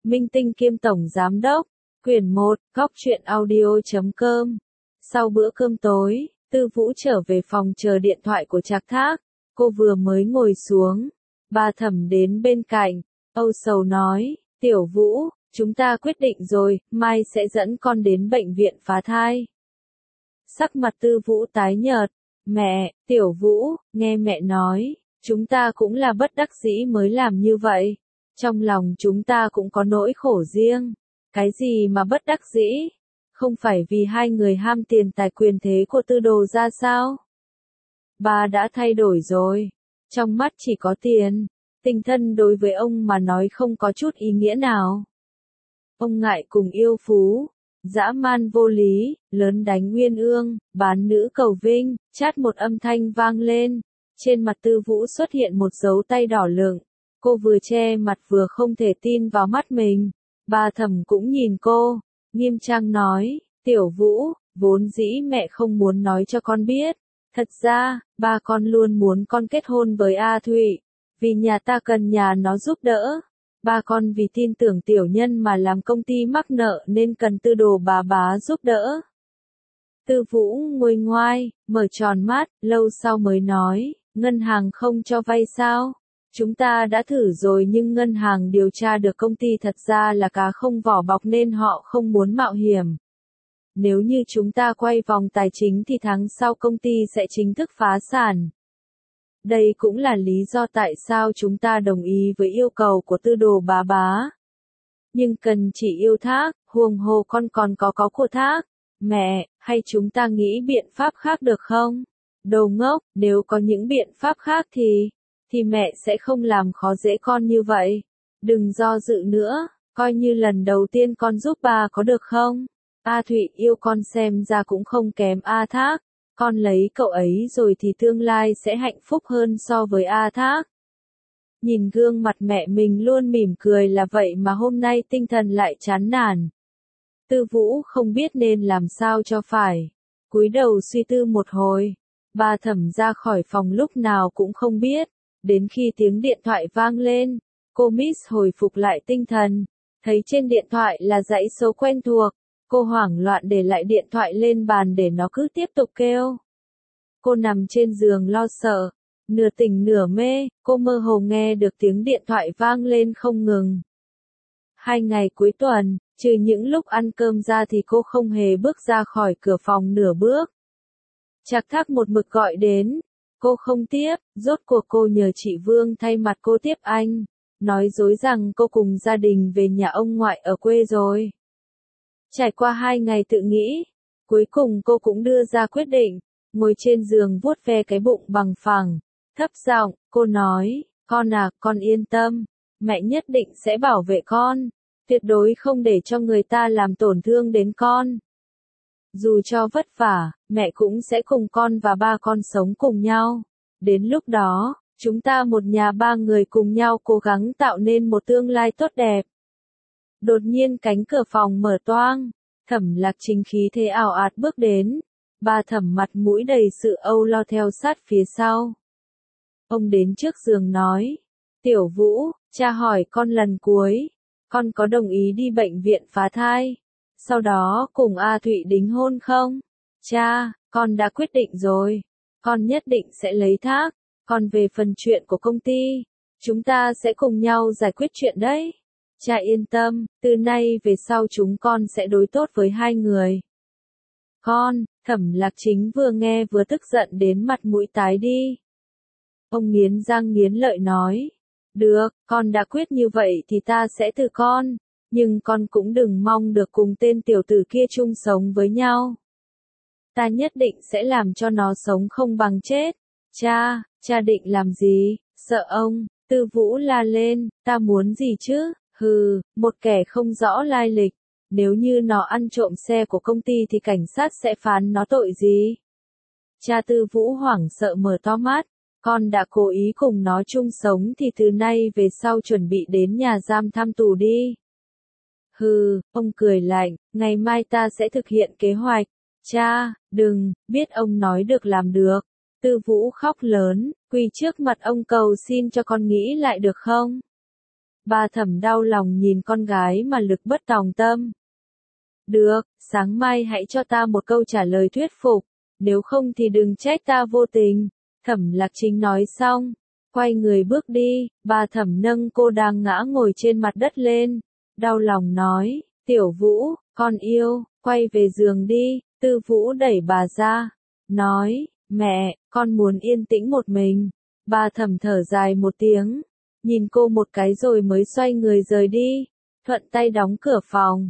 Minh Tinh kiêm tổng giám đốc, quyển 1, góc truyện audio.com. Sau bữa cơm tối, Tư Vũ trở về phòng chờ điện thoại của Trạc Thác. Cô vừa mới ngồi xuống, bà Thẩm đến bên cạnh, âu sầu nói, Tiểu Vũ, chúng ta quyết định rồi, mai sẽ dẫn con đến bệnh viện phá thai. Sắc mặt Tư Vũ tái nhợt, mẹ, Tiểu Vũ, nghe mẹ nói, chúng ta cũng là bất đắc dĩ mới làm như vậy. Trong lòng chúng ta cũng có nỗi khổ riêng. Cái gì mà bất đắc dĩ? Không phải vì hai người ham tiền tài quyền thế của Tư Đồ ra sao? Bà đã thay đổi rồi. Trong mắt chỉ có tiền. Tình thân đối với ông mà nói không có chút ý nghĩa nào. Ông ngại cùng yêu phú, dã man vô lý, lớn đánh uyên ương, bán nữ cầu vinh, chát một âm thanh vang lên. Trên mặt Tư Vũ xuất hiện một dấu tay đỏ lựng. Cô vừa che mặt vừa không thể tin vào mắt mình. Bà Thẩm cũng nhìn cô, nghiêm trang nói, Tiểu Vũ, vốn dĩ mẹ không muốn nói cho con biết. Thật ra, ba con luôn muốn con kết hôn với A Thụy, vì nhà ta cần nhà nó giúp đỡ. Ba con vì tin tưởng tiểu nhân mà làm công ty mắc nợ nên cần Tư Đồ bà bá giúp đỡ. Tư Vũ nguôi ngoai, mở tròn mắt, lâu sau mới nói, ngân hàng không cho vay sao? Chúng ta đã thử rồi nhưng ngân hàng điều tra được công ty thật ra là cá không vỏ bọc nên họ không muốn mạo hiểm. Nếu như chúng ta quay vòng tài chính thì tháng sau công ty sẽ chính thức phá sản. Đây cũng là lý do tại sao chúng ta đồng ý với yêu cầu của Tư Đồ bà bá. Nhưng cần chỉ yêu Thác, huống hồ con còn có của Thác. Mẹ, hay chúng ta nghĩ biện pháp khác được không? Đồ ngốc, nếu có những biện pháp khác thì mẹ sẽ không làm khó dễ con như vậy. Đừng do dự nữa, coi như lần đầu tiên con giúp bà có được không? A Thụy yêu con xem ra cũng không kém A Thác. Con lấy cậu ấy rồi thì tương lai sẽ hạnh phúc hơn so với A Thác. Nhìn gương mặt mẹ mình luôn mỉm cười là vậy mà hôm nay tinh thần lại chán nản. Tư Vũ không biết nên làm sao cho phải. Cúi đầu suy tư một hồi. Bà Thẩm ra khỏi phòng lúc nào cũng không biết. Đến khi tiếng điện thoại vang lên, cô Miss hồi phục lại tinh thần. Thấy trên điện thoại là dãy số quen thuộc. Cô hoảng loạn để lại điện thoại lên bàn để nó cứ tiếp tục kêu. Cô nằm trên giường lo sợ. Nửa tỉnh nửa mê, cô mơ hồ nghe được tiếng điện thoại vang lên không ngừng. 2 ngày cuối tuần, trừ những lúc ăn cơm ra thì cô không hề bước ra khỏi cửa phòng nửa bước. Trạc Thác một mực gọi đến. Cô không tiếp, rốt cuộc cô nhờ chị Vương thay mặt cô tiếp anh. Nói dối rằng cô cùng gia đình về nhà ông ngoại ở quê rồi. Trải qua 2 ngày tự nghĩ, cuối cùng cô cũng đưa ra quyết định, ngồi trên giường vuốt ve cái bụng bằng phẳng, thấp giọng, cô nói, con à, con yên tâm, mẹ nhất định sẽ bảo vệ con, tuyệt đối không để cho người ta làm tổn thương đến con. Dù cho vất vả, mẹ cũng sẽ cùng con và ba con sống cùng nhau. Đến lúc đó, chúng ta một nhà 3 người cùng nhau cố gắng tạo nên một tương lai tốt đẹp. Đột nhiên cánh cửa phòng mở toang, Thẩm Lạc Chính khí thế ảo ạt bước đến. Bà Thẩm mặt mũi đầy sự âu lo theo sát phía sau. Ông đến trước giường nói, Tiểu Vũ, cha hỏi con lần cuối, con có đồng ý đi bệnh viện phá thai, sau đó cùng A Thụy đính hôn không? Cha, con đã quyết định rồi, con nhất định sẽ lấy Thác, còn về phần chuyện của công ty, chúng ta sẽ cùng nhau giải quyết chuyện đấy. Cha yên tâm, từ nay về sau chúng con sẽ đối tốt với hai người. Con, Thẩm Lạc Chính vừa nghe vừa tức giận đến mặt mũi tái đi. Ông nghiến răng nghiến lợi nói, được, con đã quyết như vậy thì ta sẽ từ con, nhưng con cũng đừng mong được cùng tên tiểu tử kia chung sống với nhau. Ta nhất định sẽ làm cho nó sống không bằng chết. Cha định làm gì? Sợ ông? Tư Vũ la lên, ta muốn gì chứ? Hừ, một kẻ không rõ lai lịch. Nếu như nó ăn trộm xe của công ty thì cảnh sát sẽ phán nó tội gì? Cha Tư Vũ hoảng sợ mở to mắt. Con đã cố ý cùng nó chung sống thì từ nay về sau chuẩn bị đến nhà giam thăm tù đi. Hừ, ông cười lạnh, ngày mai ta sẽ thực hiện kế hoạch. Cha, đừng, biết ông nói được làm được. Tư Vũ khóc lớn, quỳ trước mặt ông cầu xin cho con nghĩ lại được không? Bà Thẩm đau lòng nhìn con gái mà lực bất tòng tâm. Được, sáng mai hãy cho ta một câu trả lời thuyết phục, nếu không thì đừng trách ta vô tình. Thẩm Lạc Chính nói xong, quay người bước đi, bà Thẩm nâng cô đang ngã ngồi trên mặt đất lên, đau lòng nói, Tiểu Vũ, con yêu, quay về giường đi. Tư Vũ đẩy bà ra, nói, mẹ, con muốn yên tĩnh một mình. Bà Thẩm thở dài một tiếng, nhìn cô một cái rồi mới xoay người rời đi, thuận tay đóng cửa phòng.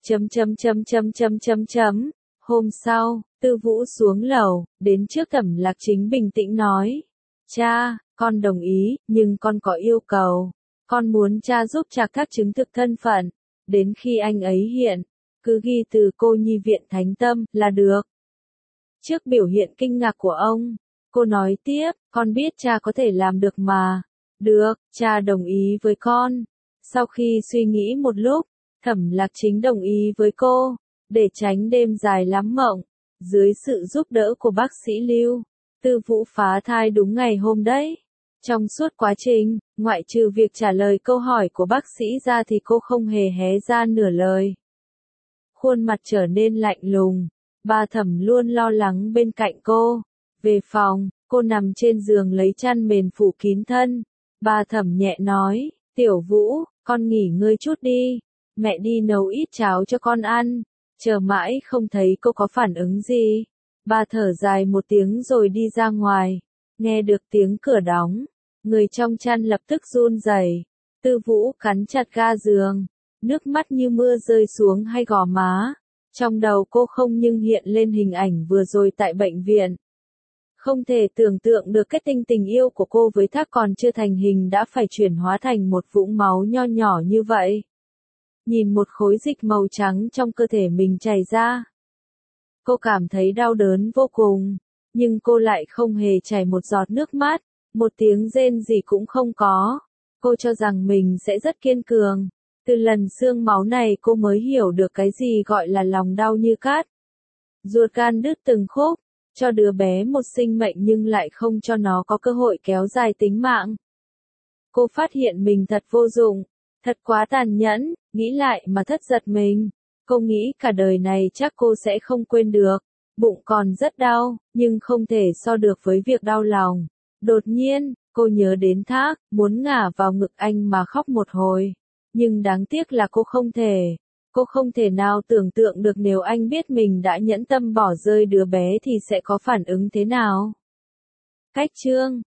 Hôm sau, Tư Vũ xuống lầu, đến trước Thẩm Lạc Chính bình tĩnh nói, cha, con đồng ý, nhưng con có yêu cầu, con muốn cha giúp Trạc Thác chứng thực thân phận, đến khi anh ấy hiện, cứ ghi từ cô nhi viện Thánh Tâm, là được. Trước biểu hiện kinh ngạc của ông, cô nói tiếp, con biết cha có thể làm được mà. Được, cha đồng ý với con. Sau khi suy nghĩ một lúc, Thẩm Lạc Chính đồng ý với cô, để tránh đêm dài lắm mộng. Dưới sự giúp đỡ của bác sĩ Lưu, Tư Vũ phá thai đúng ngày hôm đấy. Trong suốt quá trình, ngoại trừ việc trả lời câu hỏi của bác sĩ ra thì cô không hề hé ra nửa lời. Khuôn mặt trở nên lạnh lùng, bà Thẩm luôn lo lắng bên cạnh cô. Về phòng, cô nằm trên giường lấy chăn mền phủ kín thân. Bà Thẩm nhẹ nói, Tiểu Vũ, con nghỉ ngơi chút đi, mẹ đi nấu ít cháo cho con ăn. Chờ mãi không thấy cô có phản ứng gì. Bà thở dài một tiếng rồi đi ra ngoài, nghe được tiếng cửa đóng, người trong chăn lập tức run rẩy. Tư Vũ cắn chặt ga giường, nước mắt như mưa rơi xuống hai gò má. Trong đầu cô không nhưng hiện lên hình ảnh vừa rồi tại bệnh viện. Không thể tưởng tượng được kết tinh tình yêu của cô với Thác còn chưa thành hình đã phải chuyển hóa thành một vũng máu nho nhỏ như vậy. Nhìn một khối dịch màu trắng trong cơ thể mình chảy ra, cô cảm thấy đau đớn vô cùng, nhưng cô lại không hề chảy một giọt nước mắt, một tiếng rên gì cũng không có. Cô cho rằng mình sẽ rất kiên cường. Từ lần xương máu này cô mới hiểu được cái gì gọi là lòng đau như cát. Ruột gan đứt từng khúc, cho đứa bé một sinh mệnh nhưng lại không cho nó có cơ hội kéo dài tính mạng. Cô phát hiện mình thật vô dụng, thật quá tàn nhẫn, nghĩ lại mà thất giật mình. Cô nghĩ cả đời này chắc cô sẽ không quên được. Bụng còn rất đau, nhưng không thể so được với việc đau lòng. Đột nhiên, cô nhớ đến Thác, muốn ngả vào ngực anh mà khóc một hồi. Nhưng đáng tiếc là cô không thể. Cô không thể nào tưởng tượng được nếu anh biết mình đã nhẫn tâm bỏ rơi đứa bé thì sẽ có phản ứng thế nào. Cách chương